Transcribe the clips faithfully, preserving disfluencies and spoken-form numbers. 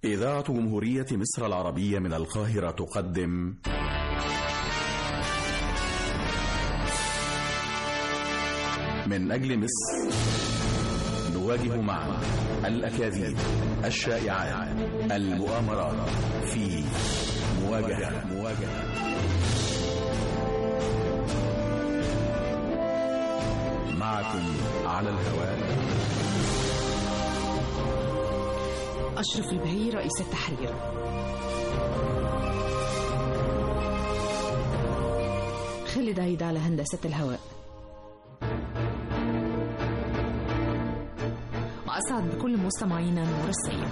إذاعة جمهورية مصر العربية من القاهرة تقدم من أجل مصر، نواجه معا الأكاذيب، الشائعات، المؤامرات في مواجهة مواجهة معكم على الهواء أشرف البهي رئيس التحرير. خالد عيد على هندسة الهواء. وأسعد بكل مستمعينا نور السيد.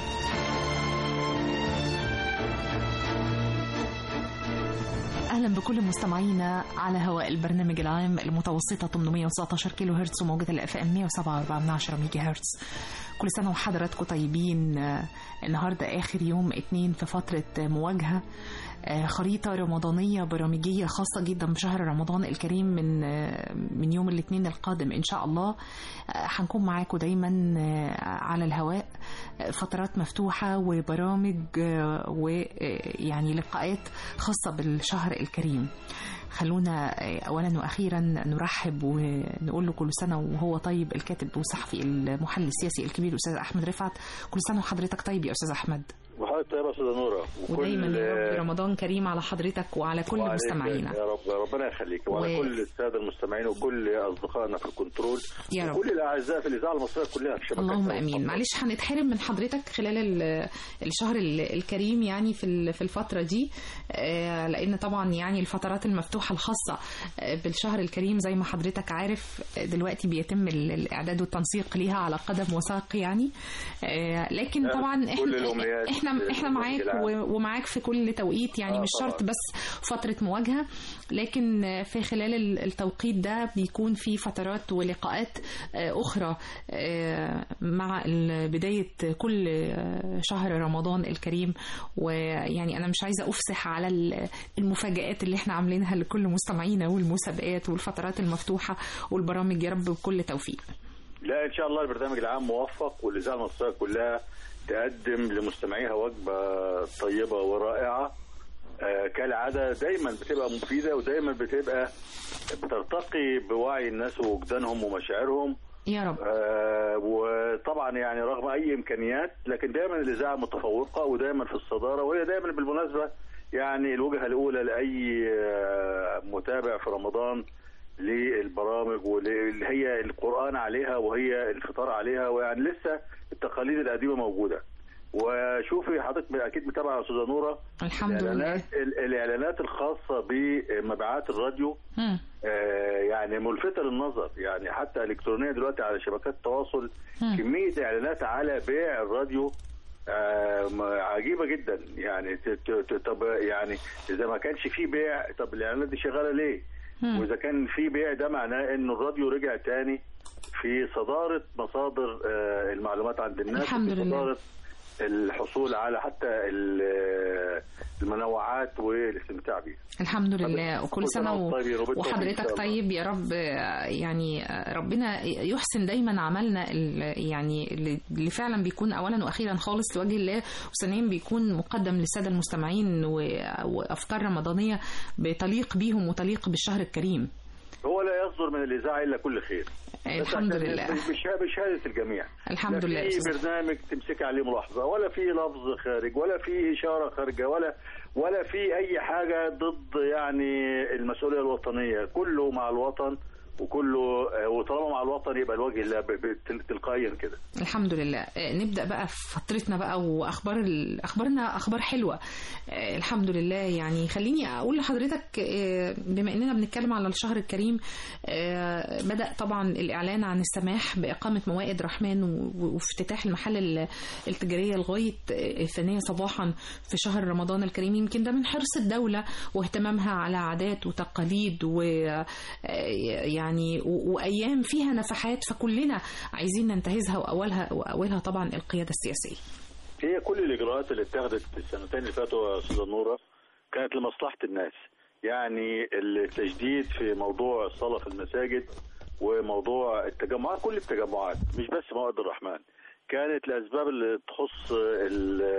أهلا بكل مستمعينا على هواء البرنامج العام المتوسطة ثمانمائة وتسعة عشر كيلو هرتز وموجة الأف أم مئة وسبعة وأربعة ميجا هرتز. كل سنة وحضراتكم طيبين. النهاردة آخر يوم اثنين في فترة مواجهة، خريطة رمضانية برامجية خاصة جدا بشهر رمضان الكريم من من يوم الاثنين القادم إن شاء الله. هنكون معاكم دايما على الهواء، فترات مفتوحة وبرامج ويعني لقاءات خاصة بالشهر الكريم. خلونا أولا وأخيرا نرحب ونقول له كل سنة وهو طيب الكاتب والصحفي المحلل السياسي الكبير أستاذ أحمد رفعت. كل سنة وحضرتك طيب يا أستاذ أحمد. وحضرتك طيبة يا أستاذة نورة، ودايما يا رب رمضان كريم على حضرتك وعلى كل مستمعينا يا رب. ربنا يخليك وعلى و... كل السادة المستمعين وكل أصدقائنا في الكنترول يا رب، وكل الأعزاء في الإذاعة المصرية كلها في شبكة. اللهم أمين. معلش هنتحرم من حضرتك خلال الشهر الكريم يعني في في الفترة دي، لأن طبعا يعني الفترات المفتوحة الخاصة بالشهر الكريم زي ما حضرتك عارف دلوقتي بيتم الإعداد والتنسيق ليها على قدم وساق يعني. لكن طبعا احنا احنا احنا معاك ومعاك في كل توقيت يعني آه مش شرط بس فترة مواجهة، لكن في خلال التوقيت ده بيكون في فترات ولقاءات أخرى مع بداية كل شهر رمضان الكريم. ويعني أنا مش عايزة أفسح على المفاجآت اللي احنا عاملينها لكل مستمعينا والمسابقات والفترات المفتوحة والبرامج، يا رب بكل توفيق. لا إن شاء الله البرنامج العام موفق والإذاعة المصرية كلها تقدم لمستمعيها وجبة طيبة ورائعة آه كالعادة. دايما بتبقى مفيدة ودايما بتبقى بترتقي بوعي الناس ووجدانهم ومشاعرهم يا رب. آه وطبعا يعني رغم أي إمكانيات لكن دايما الإذاعة متفوقة ودايما في الصدارة، وهي دايما بالمناسبة يعني الوجهة الأولى لأي آه متابع في رمضان للبرامج واللي هي القرآن عليها وهي الفطار عليها، ويعني لسه التقاليد القديمة موجودة. وشوفي حضرتك أكيد متابعة يا أستاذة نورة الحمد لله الإعلانات الخاصة بمبيعات الراديو آه يعني ملفتة للنظر، يعني حتى إلكترونية دلوقتي على شبكات التواصل م. كمية إعلانات على بيع الراديو آه عجيبة جدا. يعني طب يعني إذا ما كانش فيه بيع طب الإعلانات دي شغالة ليه؟ وإذا كان في بيع ده معناه إنه الراديو رجع تاني في صدارة مصادر المعلومات عند الناس، الحمد في لله. صدارة الحصول على حتى المنوعات والاستمتاع بيها. الحمد لله. وكل سنة وحضرتك طيب يا رب. يعني ربنا يحسن دايما عملنا يعني اللي فعلا بيكون أولا وأخيرا خالص لوجه الله، وثانيا بيكون مقدم للسادة المستمعين وأفكار رمضانية بتليق بيهم وتليق بالشهر الكريم. هو لا يصدر من الإذاعة إلا كل خير الحمد لله بشهادة الجميع. الحمد لله. لا في برنامج تمسك عليه ملاحظة ولا في لفظ خارج ولا في إشارة خارجة ولا ولا في أي حاجة ضد يعني المسؤولية الوطنية. كله مع الوطن وكله وطالما مع الوطن يبقى الوجه الله تلقائيا كده. الحمد لله. نبدأ بقى في فترتنا بقى وأخبار أخبارنا أخبار حلوة الحمد لله. يعني خليني أقول لحضرتك بما أننا بنتكلم على الشهر الكريم، بدأ طبعا الإعلان عن السماح بإقامة موائد رحمن وافتتاح المحل التجارية لغاية الثانية صباحا في شهر رمضان الكريم. يمكن ده من حرص الدولة واهتمامها على عادات وتقاليد ويعني يعني وأيام فيها نفحات فكلنا عايزين ننتهزها، وأولها وأولها طبعا القيادة السياسية. هي كل الإجراءات اللي اتخذت في السنتين اللي فاتوا يا أستاذة نورة كانت لمصلحة الناس. يعني التجديد في موضوع الصلاة في المساجد وموضوع التجمعات، كل التجمعات مش بس موائد الرحمن، كانت لأسباب اللي تخص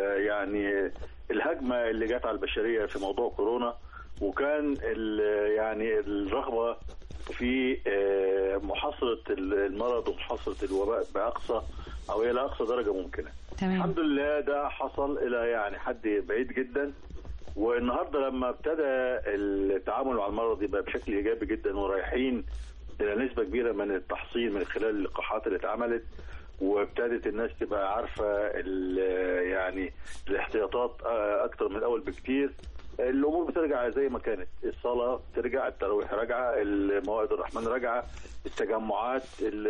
يعني الهجمه اللي جت على البشريه في موضوع كورونا، وكان يعني الرغبه في محاصره المرض ومحاصره الوباء باقصى او الى اقصى درجه ممكنه. تمام. الحمد لله ده حصل الى يعني حد بعيد جدا، والنهارده لما ابتدى التعامل مع المرض يبقى بشكل ايجابي جدا، ورايحين الى نسبه كبيره من التحصين من خلال اللقاحات اللي اتعملت، وابتدت الناس تبقى عارفه يعني الاحتياطات اكتر من الاول بكتير، الامور بترجع زي ما كانت، الصلاه ترجع، التراويح راجعه، الموائد الرحمن راجعه، التجمعات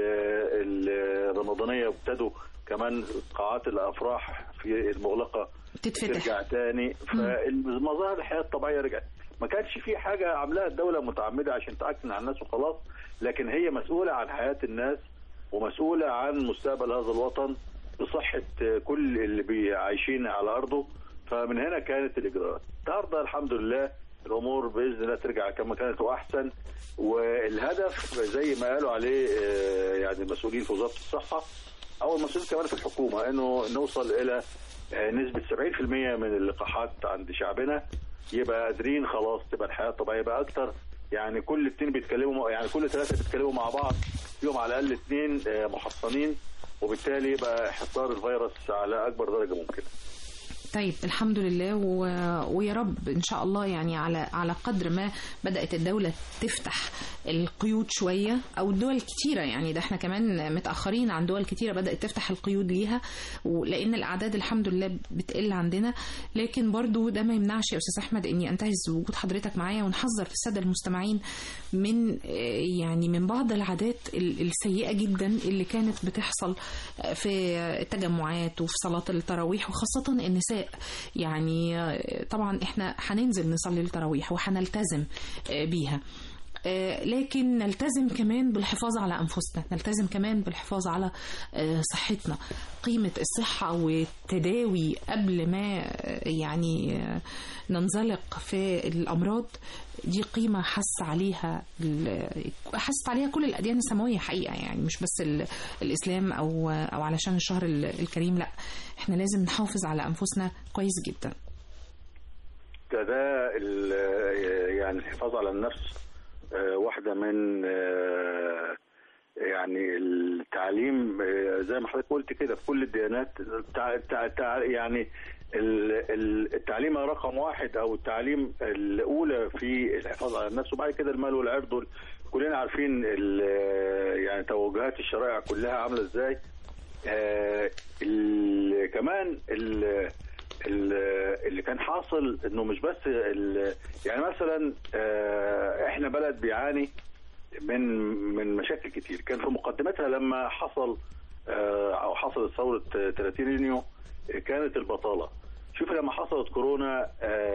الرمضانيه ابتدوا كمان قاعات الافراح في المغلقه تتفتح ترجع تاني، فالمظاهر الحياه الطبيعيه رجعت. ما كانش في حاجه عاملاها الدوله متعمده عشان تاكد على الناس وخلاص، لكن هي مسؤوله عن حياه الناس ومسؤوله عن مستقبل هذا الوطن بصحه كل اللي عايشين على ارضه. فمن هنا كانت الاجراءات. النهارده الحمد لله الامور باذن الله ترجع كما كانت واحسن، والهدف زي ما قالوا عليه يعني المسؤولين في وزاره الصحه او المسؤولين كمان في الحكومه انه نوصل الى نسبه سبعين بالمئة من اللقاحات عند شعبنا، يبقى قادرين خلاص تبقى الحياه الطبيعيه يبقى اكتر. يعني كل اثنين بيتكلموا، يعني كل ثلاثه بيتكلموا مع بعض فيهم على الاقل اثنين محصنين، وبالتالي يبقى حصار الفيروس على اكبر درجه ممكنه. طيب الحمد لله و... ويا رب ان شاء الله يعني على على قدر ما بدأت الدولة تفتح القيود شوية او الدول كتيرة، يعني ده احنا كمان متأخرين عن دول كتيرة بدأت تفتح القيود ليها، ولان الاعداد الحمد لله بتقل عندنا، لكن برضو ده ما يمنعش يا استاذ احمد اني انتهز وجود حضرتك معايا ونحذر في السادة المستمعين من يعني من بعض العادات السيئة جدا اللي كانت بتحصل في التجمعات وفي صلاة التراويح، وخاصة النساء. يعني طبعا احنا هننزل نصلي التراويح وهنلتزم بيها، لكن نلتزم كمان بالحفاظ على أنفسنا، نلتزم كمان بالحفاظ على صحتنا. قيمة الصحة والتداوي قبل ما يعني ننزلق في الأمراض دي قيمة حس عليها حست عليها كل الأديان السماوية حقيقة، يعني مش بس الإسلام أو أو علشان الشهر الكريم، لا احنا لازم نحافظ على أنفسنا كويس جدا. ده ده يعني الحفاظ على النفس واحدة من يعني التعليم زي ما حضرتك قلت كده في كل الديانات، يعني التعليم رقم واحد او التعليم الاولى في الحفاظ على النفس، وبعد كده المال والعرض. كلنا عارفين يعني توجهات الشرائع كلها عامله ازاي. كمان اللي كان حاصل انه مش بس يعني مثلا احنا بلد بيعاني من من مشاكل كتير، كان في مقدمتها لما حصل او حصلت ثوره ثلاثين يونيو كانت البطاله. شوف لما حصلت كورونا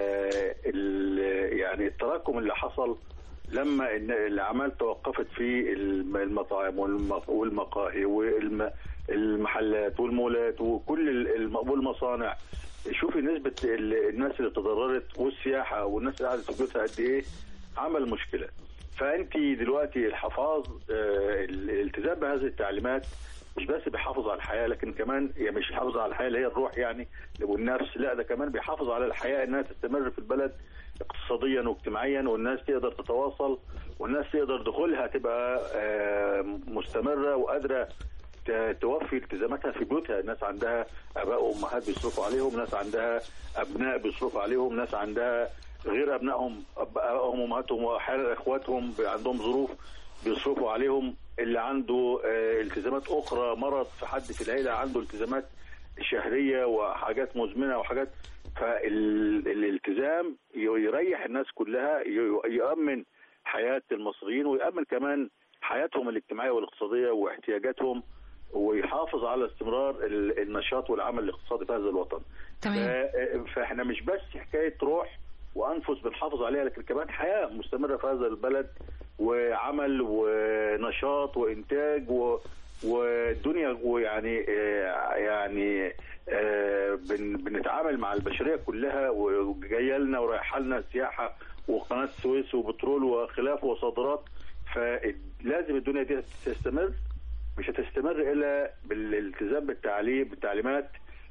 يعني التراكم اللي حصل لما الاعمال توقفت في المطاعم والمقاهي والمحلات والمولات وكل والمصانع. شوفي نسبة الناس اللي تضررت والسياحة والناس اللي قاعدة في بيوتها قد ايه، عمل مشكلة. فانت دلوقتي الحفاظ الالتزام بهذه التعليمات مش بس بيحافظ على الحياة، لكن كمان يعني مش بيحافظ على الحياة اللي هي الروح يعني والنفس، لا ده كمان بيحافظ على الحياة انها تستمر في البلد اقتصاديا واجتماعيا، والناس تقدر تتواصل، والناس تقدر دخولها تبقى مستمرة وقادرة توفي التزاماتها في بيوتها. الناس عندها اباء وامهات بيصرفوا عليهم، ناس عندها ابناء بيصرفوا عليهم، ناس عندها غير ابنائهم ابائهم وامهاتهم واحيانا اخواتهم عندهم ظروف بيصرفوا عليهم، اللي عنده التزامات اخرى، مرض في حد في العيله عنده التزامات شهريه وحاجات مزمنه وحاجات. فالالتزام يريح الناس كلها، يؤمن حياه المصريين ويؤمن كمان حياتهم الاجتماعيه والاقتصاديه واحتياجاتهم، ويحافظ على استمرار النشاط والعمل الاقتصادي في هذا الوطن. تمام. فاحنا مش بس حكايه روح وانفس بنحافظ عليها، لكن كمان حياه مستمره في هذا البلد وعمل ونشاط وانتاج و والدنيا، ويعني يعني بنتعامل مع البشريه كلها، وجايه لنا ورايحه لنا سياحه وقناه السويس وبترول وخلافه وصادرات. فلازم الدنيا دي تستمر، مش هتستمر الا بالالتزام بالتعليم بالتعليمات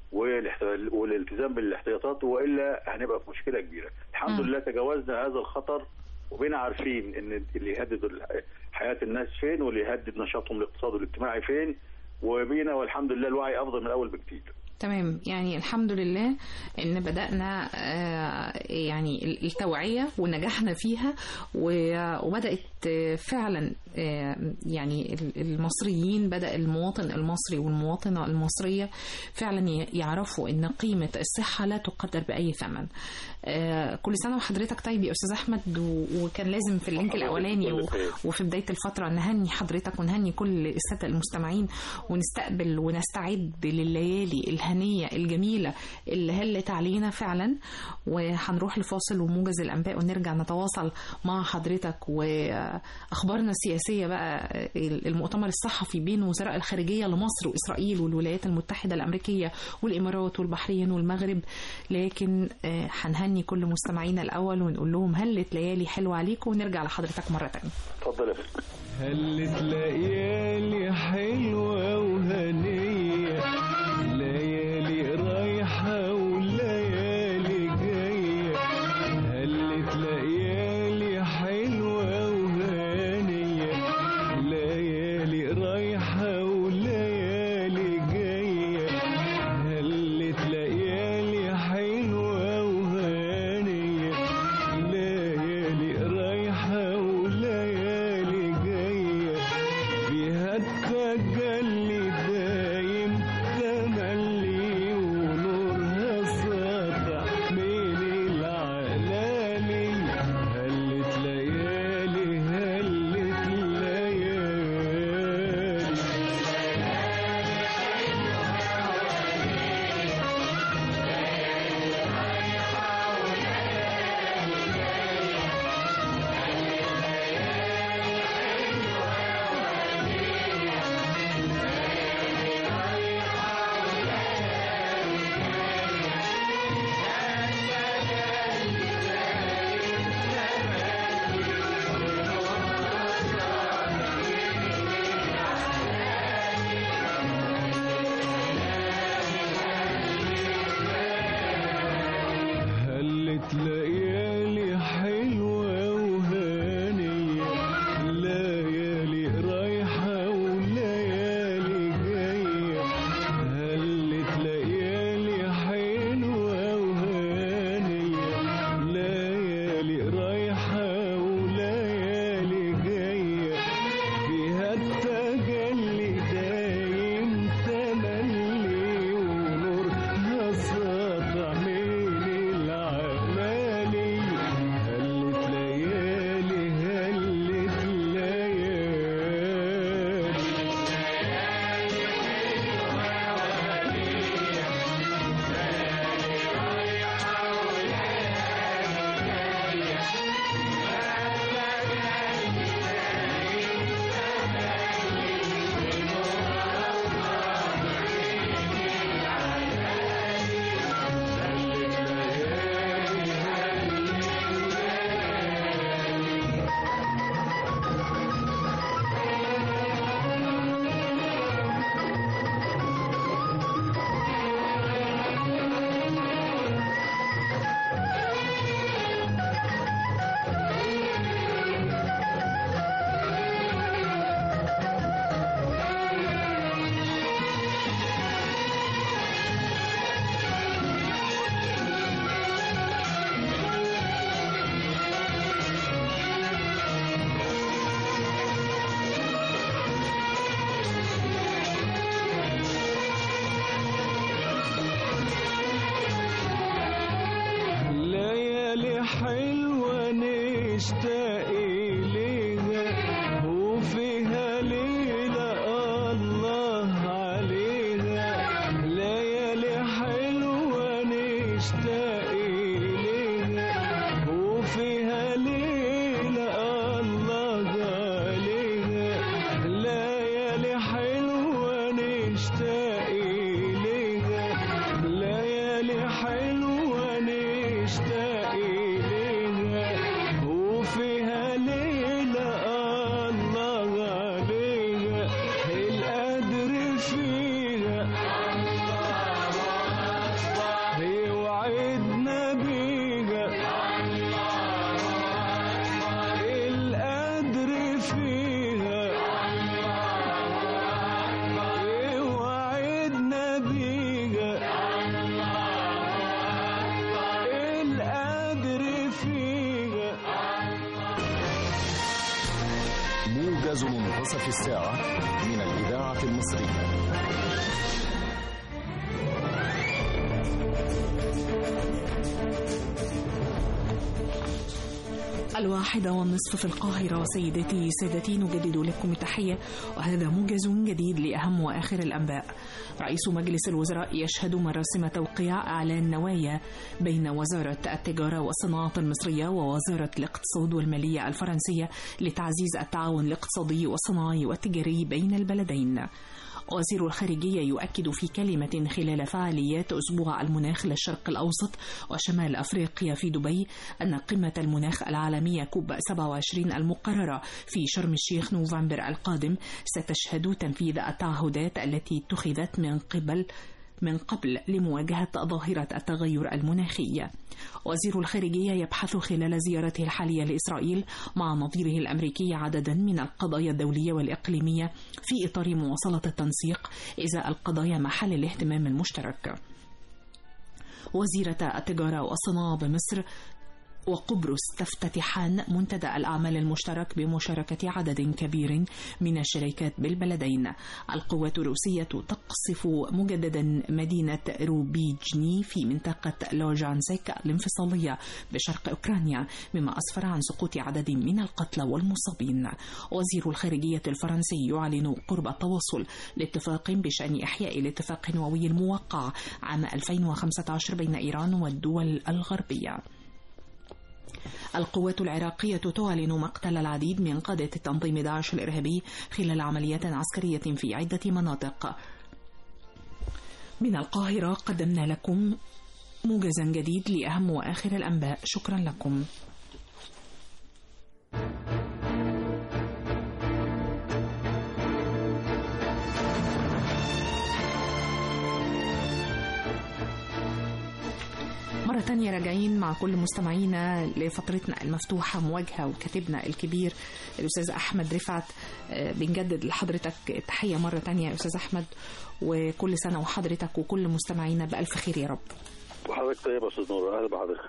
والالتزام بالاحتياطات، والا هنبقى في مشكله كبيره. الحمد لله تجاوزنا هذا الخطر، وبقينا عارفين ان اللي يهدد حياه الناس فين، واللي يهدد نشاطهم الاقتصادي والاجتماعي فين، وبينا والحمد لله الوعي افضل من الاول بكتير. تمام، يعني الحمد لله ان بدأنا يعني التوعية ونجحنا فيها، وبدأت فعلا يعني المصريين، بدأ المواطن المصري والمواطنة المصرية فعلا يعرفوا ان قيمة الصحة لا تقدر بأي ثمن. كل سنة وحضرتك طيب يا أستاذ أحمد، وكان لازم في اللينك الأولاني وفي بداية الفترة نهني حضرتك ونهني كل السادة المستمعين، ونستقبل ونستعد لليالي الهنية الجميلة اللي هلت علينا فعلا. وهنروح لفاصل وموجز الأنباء ونرجع نتواصل مع حضرتك وأخبارنا السياسية بقى. المؤتمر الصحفي بين وزراء الخارجية لمصر وإسرائيل والولايات المتحدة الأمريكية والإمارات والبحرين والمغرب، لكن هنهني كل مستمعينا الأول ونقول لهم هلت ليالي حلوة عليكم، ونرجع لحضرتك مرة تانية. اتفضل يا فندم. هلت ليالي حلوة وهنية، ليالي رايحة وليالي جاية، هلت ليالي حلوة وهنية، ليالي رايحة وليالي جاية، هلت ليالي حلوة وهنية، ليالي رايحة وليالي جاية، فيها التجلي دايم تملي ونورها ساطع من العلالي، هلت ليالي هلت ليالي. هلت ليالي حلوة وهانية، ليالي رايحة وليالي جاية، هلت ليالي حلوة وهانية، ليالي رايحة وليالي جاية، فيها التجلي دايم تملي ونورها ساطع من العمالي، هلت ليالي هلت ليالي. ليالي حلوة نشتاق إليها، وفيها ليلة الله عليها، ليالي حلوة نشتاق إليها، وفيها ليلة الله عليها، ليالي حلوة نشتاق إليها، ليالي حلوة نشتاق إليها، وفيها ليلة الله عليها، القدر فيها الله موجز منتصف الساعة من الإذاعة المصرية. الواحدة والنصف في القاهرة. سيداتي سادتي، نجدد لكم التحية وهذا موجز جديد لأهم وآخر الأنباء. رئيس مجلس الوزراء يشهد مراسم توقيع إعلان نوايا بين وزارة التجارة والصناعة المصرية ووزارة الاقتصاد والمالية الفرنسية لتعزيز التعاون الاقتصادي والصناعي والتجاري بين البلدين. وزير الخارجية يؤكد في كلمة خلال فعاليات أسبوع المناخ للشرق الأوسط وشمال أفريقيا في دبي أن قمة المناخ العالمية كوب سبعة وعشرين المقررة في شرم الشيخ نوفمبر القادم ستشهد تنفيذ التعهدات التي اتخذت من قبل من قبل لمواجهة ظاهرة التغير المناخي. وزير الخارجية يبحث خلال زيارته الحالية لإسرائيل مع نظيره الأمريكي عددا من القضايا الدولية والإقليمية في إطار مواصلة التنسيق إزاء القضايا محل الاهتمام المشترك. وزيرة التجارة والصناعة بمصر وقبرص تفتتحان منتدى الأعمال المشترك بمشاركة عدد كبير من الشركات بالبلدين. القوات الروسية تقصف مجددا مدينة روبيجني في منطقة لوجانسك الانفصالية بشرق أوكرانيا، مما أسفر عن سقوط عدد من القتلى والمصابين. وزير الخارجية الفرنسي يعلن قرب التوصل لاتفاق بشأن إحياء الاتفاق النووي الموقع عام ألفين وخمسة عشر بين إيران والدول الغربية. القوات العراقية تعلن مقتل العديد من قادة التنظيم داعش الإرهابي خلال عمليات عسكرية في عدة مناطق. من القاهرة قدمنا لكم موجزا جديد لأهم وآخر الأنباء. شكرا لكم. مرة تانية راجعين مع كل مستمعينا لفترتنا المفتوحة مواجهة وكاتبنا الكبير الأستاذ أحمد رفعت. بنجدد لحضرتك التحية مرة تانية يا أستاذ أحمد، وكل سنة وحضرتك وكل مستمعينا بألف خير يا رب. وحضرتك طيب يا أستاذ نور. أهلا بحضرتك.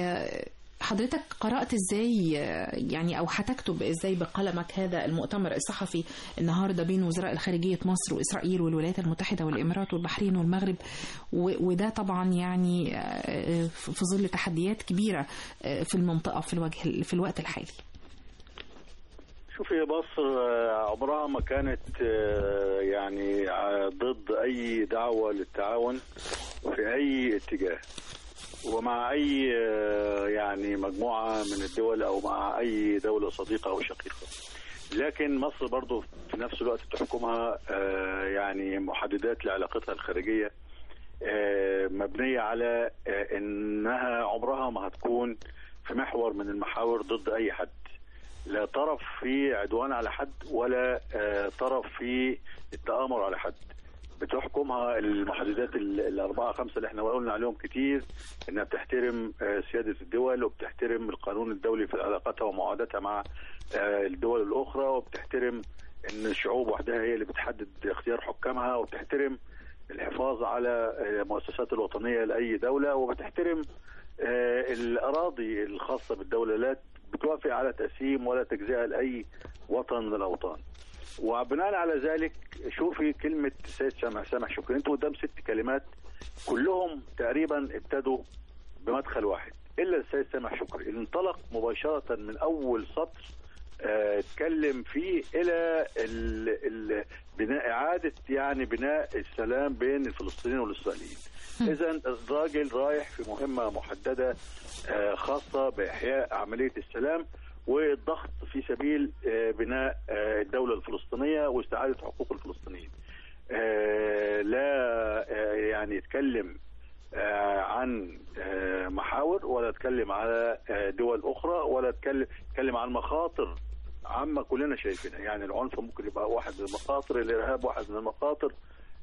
حضرتك قرأت ازاي يعني او هتكتب ازاي بقلمك هذا المؤتمر الصحفي النهارده بين وزراء الخارجية مصر وإسرائيل والولايات المتحدة والإمارات والبحرين والمغرب، وده طبعا يعني في ظل تحديات كبيرة في المنطقة في الوجه في الوقت الحالي؟ شوفي، مصر عمرها ما كانت يعني ضد أي دعوة للتعاون في أي اتجاه ومع أي يعني مجموعة من الدول أو مع أي دولة صديقة أو شقيقة، لكن مصر برضو في نفس الوقت تحكمها يعني محددات لعلاقتها الخارجية مبنية على أنها عمرها ما هتكون في محور من المحاور ضد أي حد، لا طرف في عدوان على حد ولا طرف في التآمر على حد. بتحكمها المحددات الأربعة خمسة اللي احنا قلنا عليهم كتير، انها بتحترم سيادة الدول وبتحترم القانون الدولي في علاقاتها ومعاهداتها مع الدول الأخرى، وبتحترم ان الشعوب وحدها هي اللي بتحدد اختيار حكامها، وبتحترم الحفاظ على المؤسسات الوطنية لأي دولة، وبتحترم الأراضي الخاصة بالدولة، لا بتوافق على تقسيم ولا تجزئة لأي وطن من الأوطان. وبناء على ذلك شوفي كلمة السيد سامح سامح شكري، انتوا قدام ست كلمات كلهم تقريبا ابتدوا بمدخل واحد الا السيد سامح شكري اللي انطلق مباشرة من اول سطر اتكلم فيه الى ال ال بناء اعادة يعني بناء السلام بين الفلسطينيين والاسرائيليين. اذا الراجل رايح في مهمة محددة خاصة باحياء عملية السلام والضغط في سبيل بناء الدولة الفلسطينية واستعادة حقوق الفلسطينيين. لا يعني يتكلم عن محاور ولا يتكلم على دول أخرى ولا يتكلم عن مخاطر عامة كلنا شايفينها. يعني العنف ممكن يبقى واحد من المخاطر، الإرهاب واحد من المخاطر،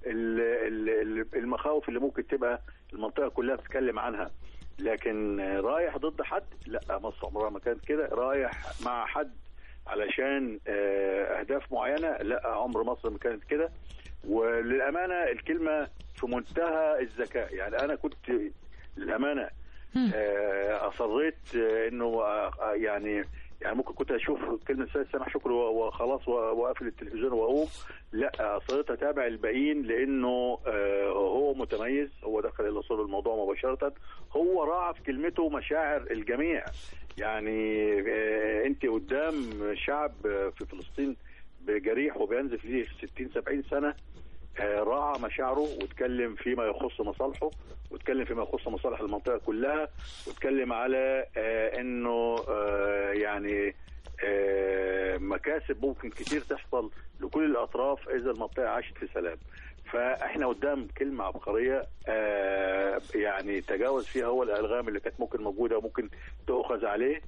المخاوف اللي ممكن تبقى المنطقة كلها بتتكلم عنها، لكن رايح ضد حد لا، مصر عمرها ما كانت كده. رايح مع حد علشان اهداف معينه لا، عمر مصر ما كانت كده. وللامانه الكلمه في منتهى الذكاء، يعني انا كنت للامانه اصريت انه يعني يعني ممكن كنت اشوف كلمه السيد سامح شكري وخلاص واقفل التلفزيون واقوم، لا اصريت اتابع الباقيين لانه هو متميز، هو دخل الى صلب الموضوع مباشره، هو راعى في كلمته مشاعر الجميع. يعني انت قدام شعب في فلسطين بجريح وبينزف ليه ستين سبعين سنه، راعى مشاعره واتكلم فيما يخص مصالحه، واتكلم فيما يخص مصالح المنطقه كلها، واتكلم على انه يعني مكاسب ممكن كتير تحصل لكل الاطراف اذا المنطقه عاشت في سلام. فاحنا قدام كلمه عبقريه يعني تجاوز فيها هو الالغام اللي كانت ممكن موجوده وممكن تؤخذ عليه،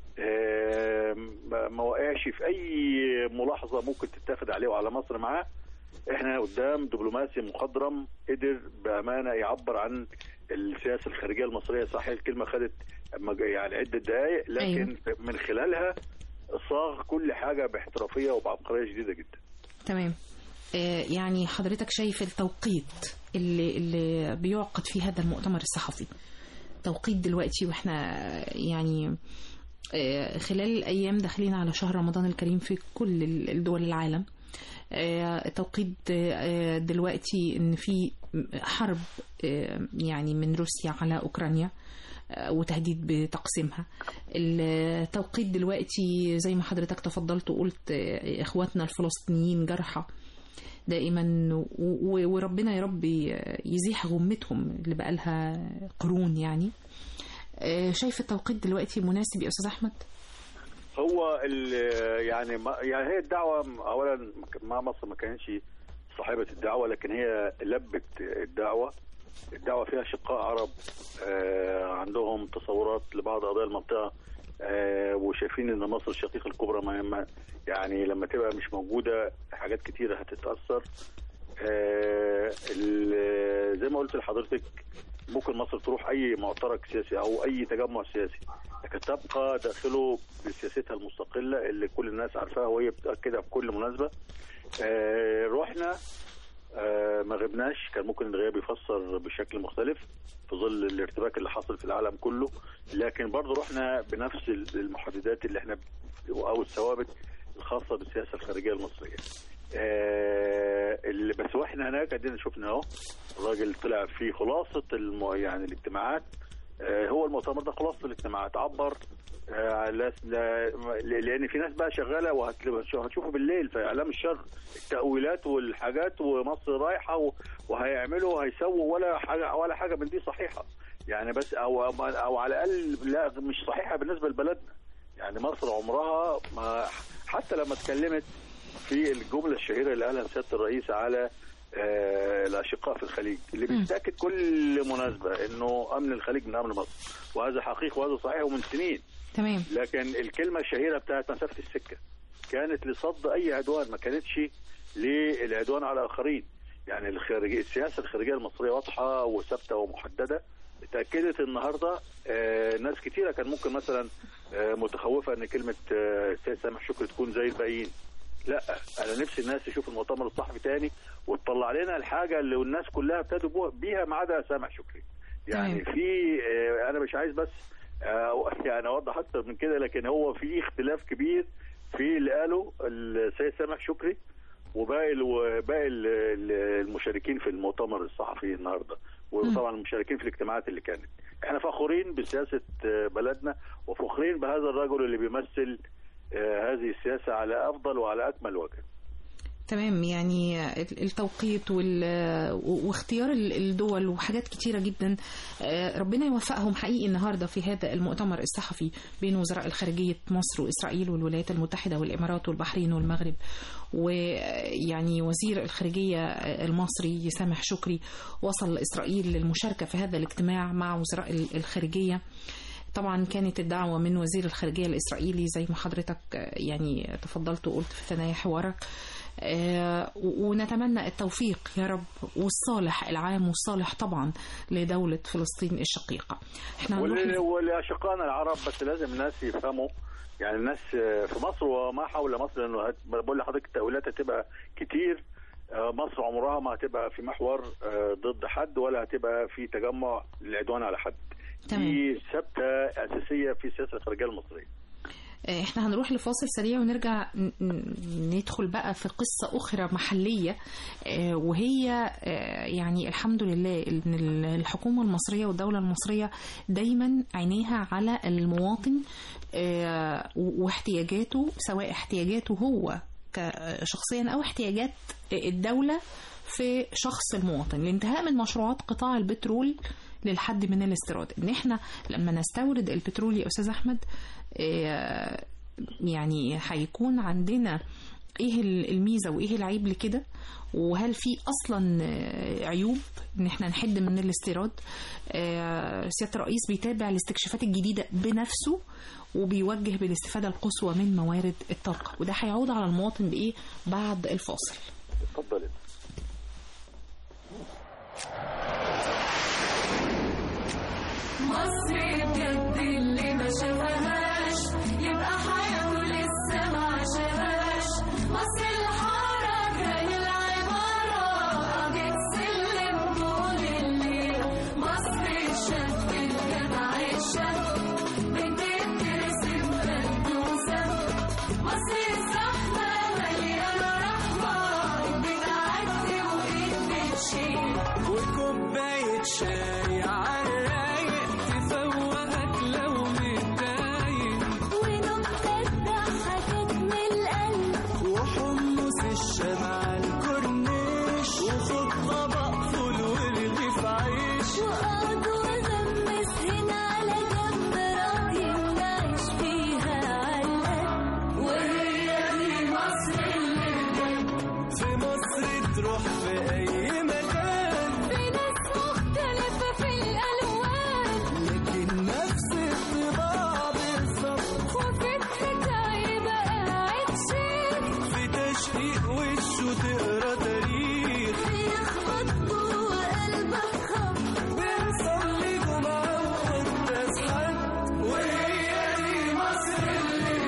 ما وقعش في اي ملاحظه ممكن تتاخد عليه وعلى مصر معاه. احنا قدام دبلوماسي مخضرم قدر بامانه يعبر عن السياسه الخارجيه المصريه. صحيح الكلمه خدت يعني عده دقائق، لكن أيوة. من خلالها صاغ كل حاجه باحترافيه وبعبقريه شديده جدا. تمام. آه يعني حضرتك شايف التوقيت اللي اللي بيعقد فيه هذا المؤتمر الصحفي، توقيت دلوقتي واحنا يعني آه خلال الايام داخلين على شهر رمضان الكريم في كل الدول العالم، توقيت دلوقتي ان في حرب يعني من روسيا على اوكرانيا وتهديد بتقسيمها. التوقيت دلوقتي زي ما حضرتك تفضلت وقلت اخواتنا الفلسطينيين جرحى دائما، وربنا يا رب يزيح غمتهم اللي بقالها قرون. يعني شايف التوقيت دلوقتي مناسب يا استاذ احمد؟ هو يعني ما يعني هي الدعوه اولا ما مصر ما كانتش صاحبه الدعوه، لكن هي لبت الدعوه. الدعوه فيها شقاء عرب آه عندهم تصورات لبعض قضايا المنطقه آه وشايفين ان مصر الشقيقه الكبرى مهمه، يعني لما تبقى مش موجوده حاجات كتيره هتتاثر. آه زي ما قلت لحضرتك ممكن مصر تروح اي معترك سياسي او اي تجمع سياسي، لكن تبقى داخله بسياستها المستقله اللي كل الناس عارفاها وهي بتاكدها في كل مناسبه. آه رحنا آه ما غبناش، كان ممكن الغياب يفسر بشكل مختلف في ظل الارتباك اللي حصل في العالم كله، لكن برضه رحنا بنفس المحددات اللي احنا او الثوابت الخاصه بالسياسه الخارجيه المصريه. آه اللي بس واحنا هناك قاعدين شفنا اهو الراجل طلع في خلاصه الم... يعني الاجتماعات. آه هو المؤتمر ده خلاصه الاجتماعات، عبر آه لا... لا... لان في ناس بقى شغاله وهتشوفوا بالليل في اعلام الشر التاويلات والحاجات ومصر رايحه و... وهيعملوا وهيسووا ولا حاجه ولا حاجه من دي صحيحه يعني، بس او او على الاقل لا مش صحيحه بالنسبه لبلدنا. يعني مصر عمرها ما حتى لما اتكلمت في الجمله الشهيره اللي قالها سياده الرئيس على آه الاشقاء في الخليج اللي بيتاكد كل مناسبه انه امن الخليج من امن مصر، وهذا حقيقي وهذا صحيح ومن سنين. تمام. لكن الكلمه الشهيره بتاعت مسافه السكه كانت لصد اي عدوان، ما كانتش للعدوان على الاخرين. يعني الخارجيه السياسه الخارجيه المصريه واضحه وثابته ومحدده. اتاكدت النهارده آه ناس كثيره كان ممكن مثلا آه متخوفه ان كلمه السيد آه سامح شكري تكون زي الباقيين. لا، انا نفسي الناس تشوف المؤتمر الصحفي تاني وتطلع لنا الحاجه اللي الناس كلها ابتدوا بيها ما عدا سامح شكري. يعني في آه انا مش عايز بس آه يعني اوضح اكتر من كده، لكن هو في اختلاف كبير في اللي قاله السيد سامح شكري وباقي وباقي المشاركين في المؤتمر الصحفي النهارده، وطبعا المشاركين في الاجتماعات اللي كانت. احنا فخورين بسياسه بلدنا وفخورين بهذا الرجل اللي بيمثل هذه السياسه على افضل وعلى اكمل وجه. تمام. يعني التوقيت واختيار الدول وحاجات كتيرة جدا ربنا يوفقهم حقيقي النهاردة في هذا المؤتمر الصحفي بين وزراء الخارجية مصر وإسرائيل والولايات المتحدة والإمارات والبحرين والمغرب. ويعني وزير الخارجية المصري سامح شكري وصل إسرائيل للمشاركة في هذا الاجتماع مع وزراء الخارجية. طبعا كانت الدعوة من وزير الخارجية الإسرائيلي زي ما حضرتك يعني تفضلت وقلت في ثنايا حوارك. آه ونتمنى التوفيق يا رب والصالح العام والصالح طبعا لدولة فلسطين الشقيقة. احنا ولأشقائنا العرب، بس لازم الناس يفهموا يعني الناس في مصر وما حول مصر، لانه بقول لحضرتك التأويلات هتبقى كتير. مصر عمرها ما هتبقى في محور ضد حد ولا هتبقى في تجمع للعدوان على حد. دي ثابتة أساسية في السياسة الخارجية المصرية. احنا هنروح لفاصل سريع ونرجع ندخل بقى في قصة أخرى محلية، وهي يعني الحمد لله إن الحكومة المصرية والدولة المصرية دايما عينيها على المواطن واحتياجاته، سواء احتياجاته هو كشخصيا أو احتياجات الدولة في شخص المواطن، لانتهاء من مشروعات قطاع البترول للحد من الاستيراد. ان احنا لما نستورد البترول يا استاذ احمد يعني هيكون عندنا ايه الميزه وايه العيب لكده، وهل في اصلا عيوب ان احنا نحد من الاستيراد؟ سياده الرئيس بيتابع الاستكشافات الجديده بنفسه وبيوجه بالاستفاده القصوى من موارد الطاقه، وده هيعود على المواطن بايه بعد الفاصل. اتفضلي. مصر بجد اللي ما شافهاش يبقى حياته لسه ما عاشهاش. مصر الحارة جاي العمارة قاعدة سلم طول الليل. مصر الشاب الجدع الشاب بتترسم ملبوسة. مصر الزحمة مليانة رحمة ايد بتعدي وايد بتشيل. وكوباية شاي عالرايق تفوقك لو متضايق. ونكتة ضحكت من القلب. وحمص الشمع الكورنيش. وخد طبق فول ورغيف عيش. وقعد وغمس هنا على جنب راضي نعيش فيها عالقد. وهي دي مصر اللي بجد. في مصر تروح في أي مكان. في ناس مختلفة في الألوان. لكن نفس الطباع بالظبط. وفي الحكاية بقى قاعد شيخ. في تشقيق وشه تقرا تاريخ. بيخبط جوه قلبك خبط. بنصلي جمعة وقداس حد. وهي دي مصر اللي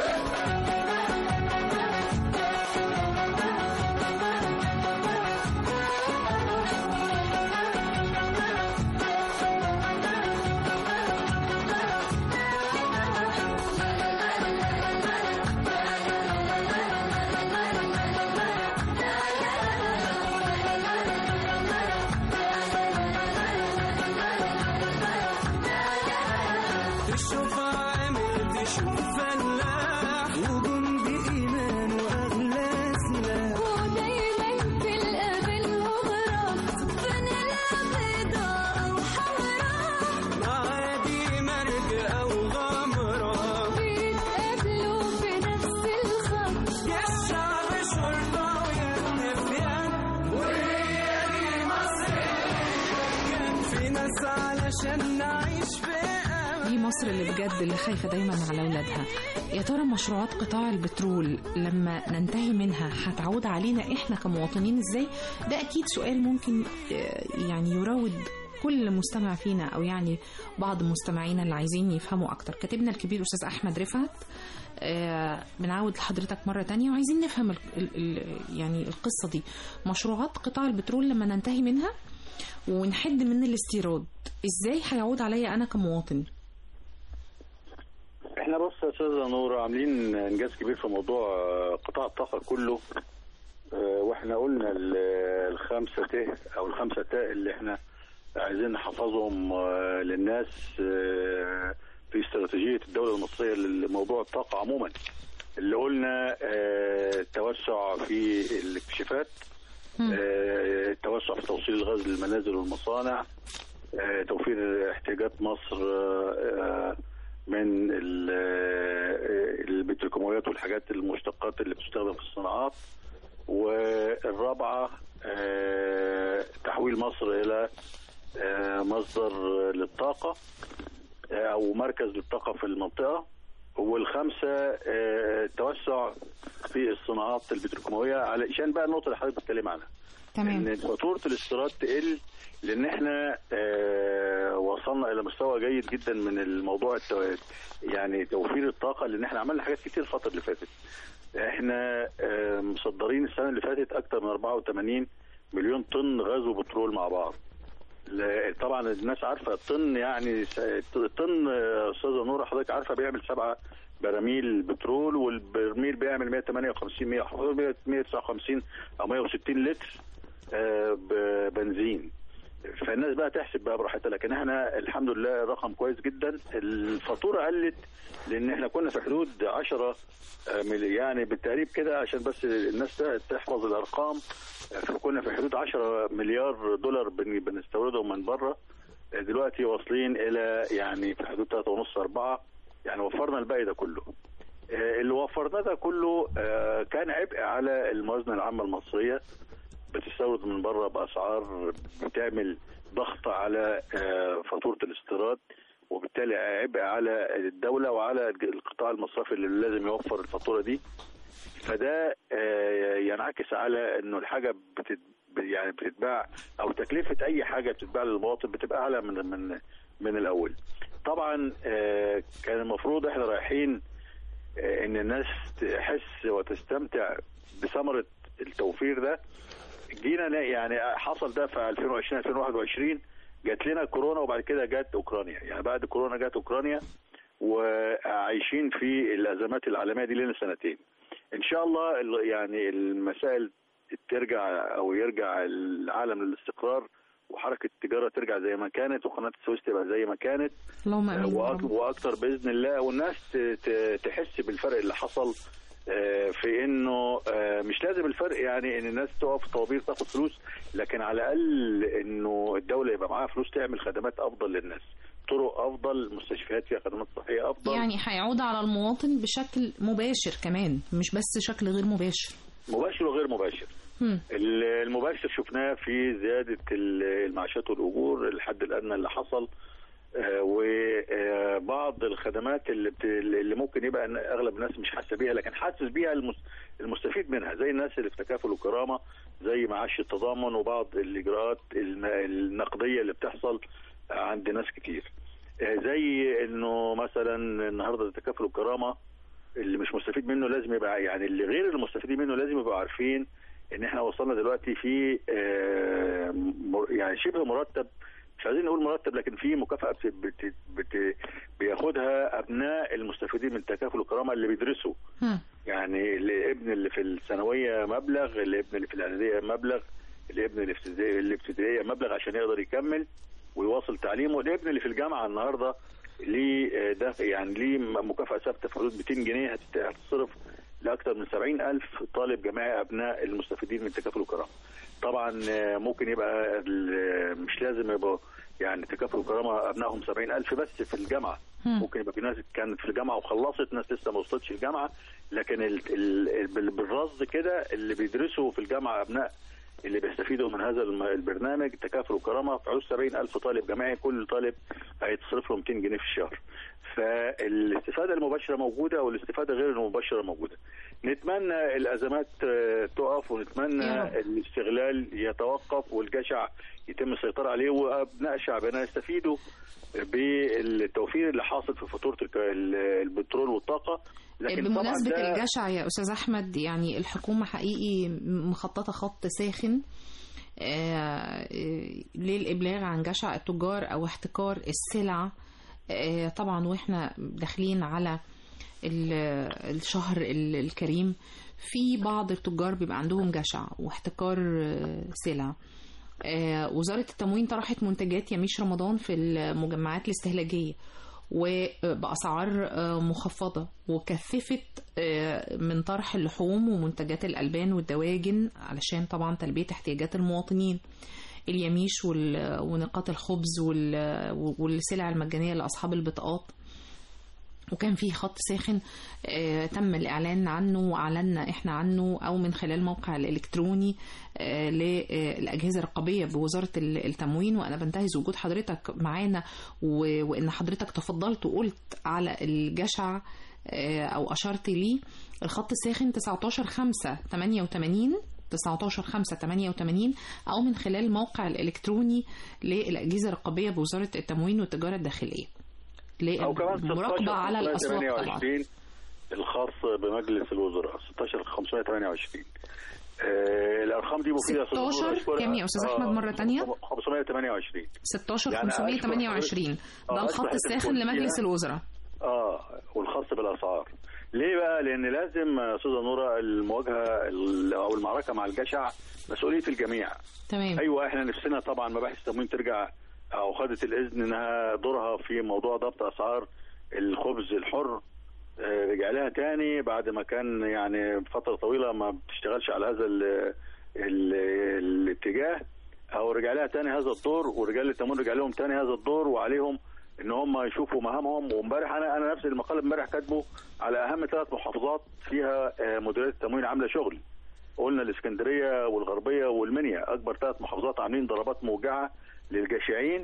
تشوف عامل تشوف فلاح. وجندي إيمان وأغلى سلاح. ودايما تلقى بينهم ربط. فانيلا بيضاء أو حمراء. معادي مرج أو غمرة. بيتقابلوا في نفس الخط. يا الشعب شرطة ويا النفيان. وهي دي مصر كان في ناس علشان نعيش في دي مصر اللي بجد اللي خايفة دايما على أولادها. يا ترى مشروعات قطاع البترول لما ننتهي منها هتعود علينا إحنا كمواطنين إزاي؟ ده أكيد سؤال ممكن يعني يراود كل مستمع فينا، أو يعني بعض مستمعينا اللي عايزين يفهموا أكتر. كاتبنا الكبير أستاذ أحمد رفعت، بنعود لحضرتك مرة تانية وعايزين نفهم ال ال يعني القصة دي. مشروعات قطاع البترول لما ننتهي منها ونحد من الاستيراد إزاي هيعود عليا أنا كمواطن؟ احنا بص يا استاذه نور عاملين انجاز كبير في موضوع قطاع الطاقه كله. اه واحنا قلنا الخمسه ت او الخمسه تاء اللي احنا عايزين نحفظهم اه للناس اه في استراتيجيه الدوله المصريه لموضوع الطاقه عموما. اللي قلنا اه التوسع في الاكتشافات، اه التوسع في توصيل الغاز للمنازل والمصانع، اه توفير احتياجات مصر اه من البتروكيماويات والحاجات المشتقات اللي بتستخدم في الصناعات. والرابعه تحويل مصر الى مصدر للطاقه او مركز للطاقه في المنطقه. والخمسه التوسع في الصناعات البتروكيماويه، علشان بقى النقطه اللي حضرتك بتتكلم عنها تمام. ان فاتوره الاستيراد تقل، لان احنا آه وصلنا الى مستوى جيد جدا من الموضوع التو... يعني توفير الطاقه، لان احنا عملنا حاجات كتير الفتره اللي فاتت. احنا آه مصدرين السنه اللي فاتت اكثر من أربعة وثمانين مليون طن غاز وبترول مع بعض. طبعا الناس عارفه الطن، يعني الطن استاذه نور حضرتك عارفه بيعمل سبعة براميل بترول، والبرميل بيعمل مية وتمانية وخمسين مية وتسعة وخمسين او مية وستين لتر بنزين. فالناس بقى تحسب بقى براحتها، لكن احنا الحمد لله رقم كويس جدا. الفاتوره قلت لان احنا كنا في حدود عشرة يعني بالتقريب كده عشان بس الناس تحفظ الارقام، كنا في حدود عشرة مليار دولار بنستوردهم من بره، دلوقتي واصلين الى يعني في حدود ثلاثة ونص أربعة، يعني وفرنا الباقي ده كله. اللي وفرناه ده كله كان عبء على الموازنه العامه المصريه، بتستورد من بره باسعار بتعمل ضغط على فاتوره الاستيراد، وبالتالي عبء على الدوله وعلى القطاع المصرفي اللي لازم يوفر الفاتوره دي. فده ينعكس على انه الحاجه بتت يعني بتتباع او تكلفه اي حاجه بتتباع للمواطن بتبقى اعلى من من من الاول. طبعا كان المفروض احنا رايحين ان الناس تحس وتستمتع بثمره التوفير ده. جينا يعني حصل ده في ألفين وعشرين ألفين وواحد وعشرين، جات لنا كورونا وبعد كده جات اوكرانيا، يعني بعد كورونا جات اوكرانيا، وعايشين في الازمات العالميه دي لنا سنتين. ان شاء الله يعني المسائل ترجع او يرجع العالم للاستقرار، وحركه التجاره ترجع زي ما كانت، وقناه السويس تبقى زي ما كانت، اللهم امين، واكثر باذن الله، والناس تحس بالفرق اللي حصل في انه مش لازم الفرق يعني ان الناس تقف في طوابير تاخد فلوس، لكن على الاقل انه الدوله يبقى معاها فلوس تعمل خدمات افضل للناس، طرق افضل، مستشفيات فيها خدمات صحيه افضل، يعني هيعود على المواطن بشكل مباشر كمان، مش بس شكل غير مباشر. مباشر وغير مباشر. هم. المباشر شفناه في زياده المعاشات والاجور، الحد الادنى اللي حصل، وبعض الخدمات اللي بت... اللي ممكن يبقى اغلب الناس مش حاسه بيها، لكن حاسس بيها المستفيد منها، زي الناس اللي في تكافل وكرامه، زي معاش التضامن، وبعض الاجراءات النقديه اللي بتحصل عند ناس كتير، زي انه مثلا النهارده تكافل وكرامه اللي مش مستفيد منه لازم يبقى، يعني اللي غير المستفيدين منه لازم يبقوا عارفين ان احنا وصلنا دلوقتي في يعني شبه مرتب، مش عايزين نقول مرتب، لكن في مكافأة بت بت بياخدها أبناء المستفيدين من تكافل الكرامة اللي بيدرسوا. م. يعني الابن اللي في الثانوية مبلغ، الابن اللي في الإعدادية مبلغ، الابن اللي في الابتدائية مبلغ عشان يقدر يكمل ويواصل تعليمه، والابن اللي في الجامعة النهاردة ليه ده يعني ليه مكافأة ثابتة في حدود مئتين جنيه هتتصرف لأكثر من سبعين ألف طالب جامعي أبناء المستفيدين من تكافل الكرامة. طبعا ممكن يبقى مش لازم يبقى يعني تكافل الكرامه ابنائهم سبعين ألف بس في الجامعه، ممكن يبقى في ناس كانت في الجامعه وخلصت، ناس لسه ما وصلتش الجامعه، لكن ال ال بالرصد كده اللي بيدرسوا في الجامعه ابناء اللي بيستفيدوا من هذا البرنامج تكافل وكرامه في حدود سبعين ألف طالب جامعي، كل طالب هيتصرف له مئتين جنيه في الشهر. فالاستفاده المباشره موجوده والاستفاده غير المباشره موجوده. نتمنى الازمات تقف، ونتمنى الاستغلال يتوقف والجشع يتم السيطره عليه، وابناء شعبنا يستفيدوا بالتوفير اللي حاصل في فاتوره البترول والطاقه. لكن بمناسبه الجشع يا استاذ احمد، يعني الحكومه حقيقي مخططه خط ساخن للابلاغ عن جشع التجار او احتكار السلع. طبعا واحنا داخلين على الشهر الكريم، في بعض التجار بيبقى عندهم جشع واحتكار سلع. وزارة التموين طرحت منتجات يميش رمضان في المجمعات الاستهلاكية وبأسعار مخفضة، وكثفت من طرح اللحوم ومنتجات الألبان والدواجن علشان طبعا تلبية احتياجات المواطنين، اليميش ونقاط الخبز والسلع المجانية لأصحاب البطاقات. وكان في خط ساخن تم الإعلان عنه وأعلنا إحنا عنه أو من خلال موقع الإلكتروني للأجهزة الرقابية بوزارة التموين. وأنا بنتهز وجود حضرتك معانا وإن حضرتك تفضلت وقلت على الجشع أو أشرت لي. الخط الساخن تسعة عشر خمسة ثمانية وثمانين تسعة عشر خمسة ثمانية وثمانين أو من خلال الموقع الإلكتروني للأجهزة الرقابية بوزارة التموين والتجارة الداخلية للمراقبة على الأسواق طبعا. الخاص بمجلس الوزراء ستة عشر خمسمائة وثمانية وعشرين آه الارقام دي مفيده. ستاشر كام يا استاذ احمد مره ثانيه؟ خمسمية وتمانية وعشرين. ستاشر خمسمية وتمانية وعشرين ده الخط الساخن لمجلس الوزراء. اه والخاص بالاسعار. ليه بقى؟ لان لازم استاذه نوره المواجهه او المعركه مع الجشع مسؤوليه الجميع. تمام. ايوه احنا نفسنا طبعا مباحث التموين ترجع او خدت الاذن انها دورها في موضوع ضبط اسعار الخبز الحر رجع لها تاني بعد ما كان يعني فتره طويله ما بتشتغلش على هذا ال ال الاتجاه، او رجع لها تاني هذا الدور، ورجال التموين رجع لهم تاني هذا الدور، وعليهم ان هم يشوفوا مهامهم. وامبارح انا انا نفس المقال امبارح كاتبه على اهم ثلاث محافظات فيها مديريه التموين عامله شغل. قلنا الاسكندريه والغربيه والمنيا اكبر ثلاث محافظات عاملين ضربات موجعه للجشعين.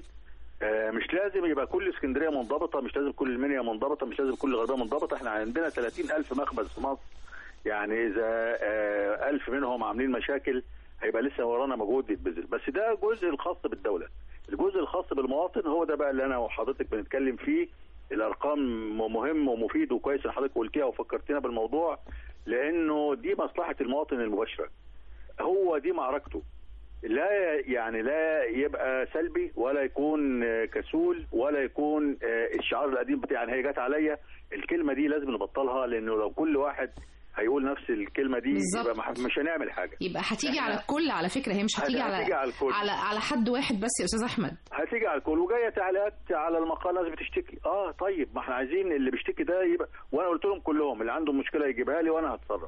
مش لازم يبقى كل اسكندريه منضبطه، مش لازم كل المنيا منضبطه، مش لازم كل الغربيه منضبطه. احنا عندنا ثلاثين ألف مخبز في مصر، يعني اذا ألف منهم عاملين مشاكل هيبقى لسه ورانا مجهود يتبذل. بس ده جزء الخاص بالدوله. الجزء الخاص بالمواطن هو ده بقى اللي انا وحضرتك بنتكلم فيه. الارقام مهم ومفيد وكويس ان حضرتك قلتيها وفكرتينا بالموضوع، لانه دي مصلحه المواطن المباشره، هو دي معركته. لا يعني لا يبقى سلبي ولا يكون كسول ولا يكون الشعار القديم بتاع هي جت عليا. الكلمه دي لازم نبطلها، لانه لو كل واحد هيقول نفس الكلمه دي بالزبط. يبقى مش هنعمل حاجه. يبقى هتيجي على الكل على فكره، هي مش هتيجي على هتيجي على الكل. على على حد واحد بس يا استاذ احمد، هتيجي على الكل. وجايه تعليقات على المقال ناس بتشتكي. اه طيب ما احنا عايزين اللي بيشتكي ده يبقى، وانا قلت لهم كلهم اللي عنده مشكله يجيبها لي وانا هتصرف.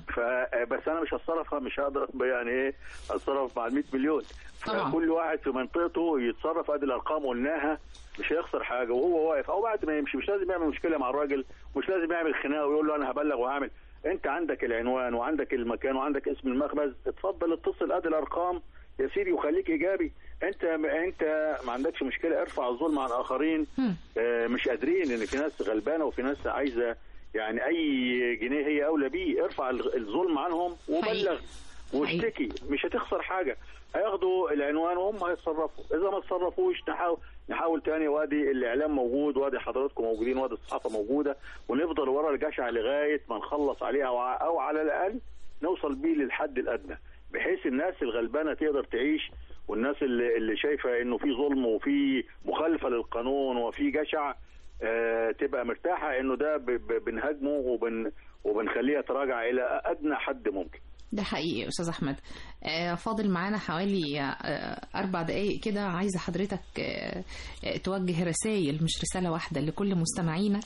فبس انا مش هتصرف، مش هقدر يعني ايه اتصرف مع ال مية مليون. فكل واحد في منطقته يتصرف. ادي الارقام قلناها، مش هيخسر حاجه وهو واقف او بعد ما يمشي. مش لازم يعمل مشكله مع الراجل، مش لازم يعمل خناقه ويقول له انا هبلغ وهعمل. انت عندك العنوان وعندك المكان وعندك اسم المخبز، اتفضل اتصل. ادي الارقام يا سيدي وخليك ايجابي. انت انت ما عندكش مشكله، ارفع الظلم عن الاخرين. اه مش قادرين، ان في ناس غلبانه وفي ناس عايزه يعني اي جنيه هي اولى بيه. ارفع الظلم عنهم وبلغ واشتكي، مش هتخسر حاجه. هياخدوا العنوان وهم هيتصرفوا. اذا ما تصرفوش نحاول نحاول تاني. وادي الاعلام موجود، وادي حضراتكم موجودين، وادي الصحافه موجوده، ونفضل ورا الجشع لغايه ما نخلص عليها، او على الاقل نوصل بيه للحد الادنى، بحيث الناس الغلبانه تقدر تعيش، والناس اللي, اللي شايفه انه في ظلم وفي مخالفه للقانون وفي جشع آه تبقى مرتاحه انه ده بنهاجمه وبن وبنخليه يتراجع الى ادنى حد ممكن. ده حقيقي استاذ احمد. آه فاضل معانا حوالي آه اربع دقائق كده. عايزه حضرتك آه توجه رسائل، مش رساله واحده، لكل مستمعينك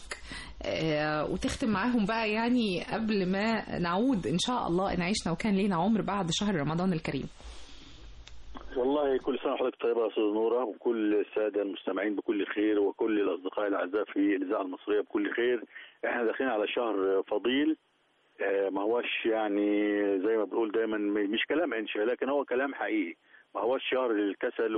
آه وتختم معاهم بقى، يعني قبل ما نعود ان شاء الله ان عشنا وكان لينا عمر بعد شهر رمضان الكريم. والله كل سنه وحضرتك طيبه يا استاذ نوره، وكل الساده المستمعين بكل خير، وكل الاصدقاء الاعزاء في الاذاعه المصريه بكل خير. احنا داخلين على شهر فضيل، ما هوش يعني زي ما بنقول دايما مش كلام انشاء، لكن هو كلام حقيقي. ما هوش شهر للكسل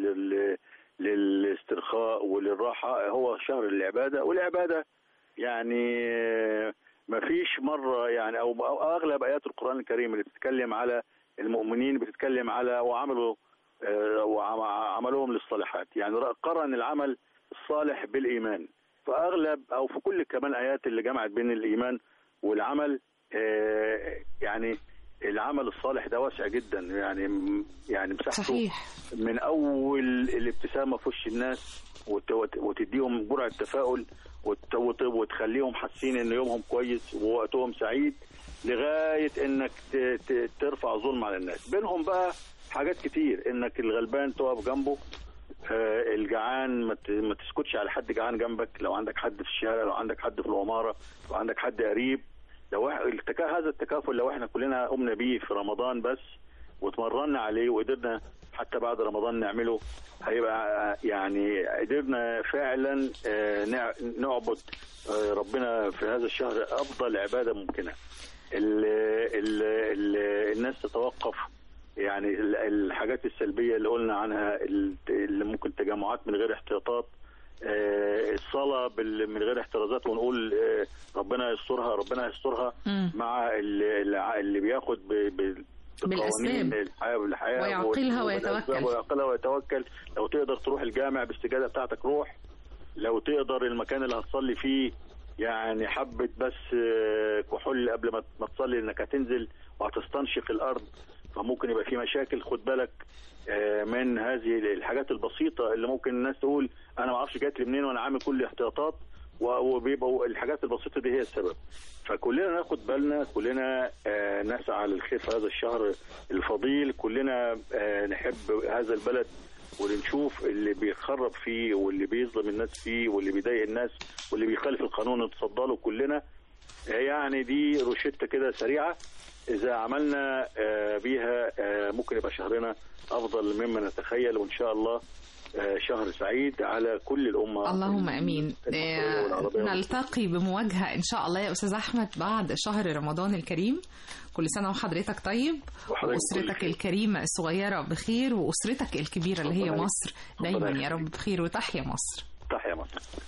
وللاسترخاء وللراحه، هو شهر للعباده. والعباده يعني ما فيش مره يعني او اغلب ايات القران الكريم اللي بتتكلم على المؤمنين بتتكلم على وعملوا وعملهم للصالحات، يعني قرن العمل الصالح بالايمان. فاغلب او في كل كمان ايات اللي جمعت بين الايمان والعمل، يعني العمل الصالح ده واسع جدا، يعني يعني مساحته صحيح. من اول الابتسامه في وش الناس وتديهم جرعه تفاؤل وتخليهم حاسين ان يومهم كويس ووقتهم سعيد، لغايه انك ترفع ظلم على الناس. بينهم بقى حاجات كتير، انك الغلبان تقف جنبه، الجعان ما تسكتش على حد جعان جنبك. لو عندك حد في الشارع، لو عندك حد في العماره، لو عندك حد قريب، لو التكا هذا التكافل لو احنا كلنا قمنا بيه في رمضان بس وتمرنا عليه وقدرنا حتى بعد رمضان نعمله، هيبقى يعني قدرنا فعلا نعبد ربنا في هذا الشهر افضل عباده ممكنه. ال ال ال الناس تتوقف يعني الحاجات السلبيه اللي قلنا عنها، اللي ممكن تجمعات من غير احتياطات، الصلاه من غير احترازات، ونقول ربنا يسترها ربنا يسترها مع اللي بياخد بالاسباب الحياه بالحياه ويعقلها ويتوكل ويعقلها ويتوكل. لو تقدر تروح الجامع باستجابه بتاعتك روح، لو تقدر المكان اللي هتصلي فيه يعني حبة بس كحول قبل ما ما تصلي انك هتنزل وهتستنشق الارض، فممكن يبقى في مشاكل. خد بالك من هذه الحاجات البسيطة اللي ممكن الناس تقول انا ما اعرفش جات لي منين وانا عامل كل احتياطات، وبيبقوا الحاجات البسيطة دي هي السبب. فكلنا ناخد بالنا، كلنا نسعى للخير في هذا الشهر الفضيل، كلنا نحب هذا البلد واللي نشوف اللي بيخرب فيه واللي بيظلم الناس فيه واللي بيضايق الناس واللي بيخالف القانون نتصدى له كلنا. يعني دي روشتة كده سريعة إذا عملنا بيها ممكن يبقى شهرنا أفضل مما نتخيل، وإن شاء الله شهر سعيد على كل الأمة. اللهم أمين. نلتقي بمواجهة إن شاء الله يا أستاذ أحمد بعد شهر رمضان الكريم. كل سنة وحضرتك طيب، وأسرتك الكريمة الصغيرة بخير، وأسرتك الكبيرة اللي هي مصر دايما يا رب بخير، وتحيا مصر. تحيا مصر.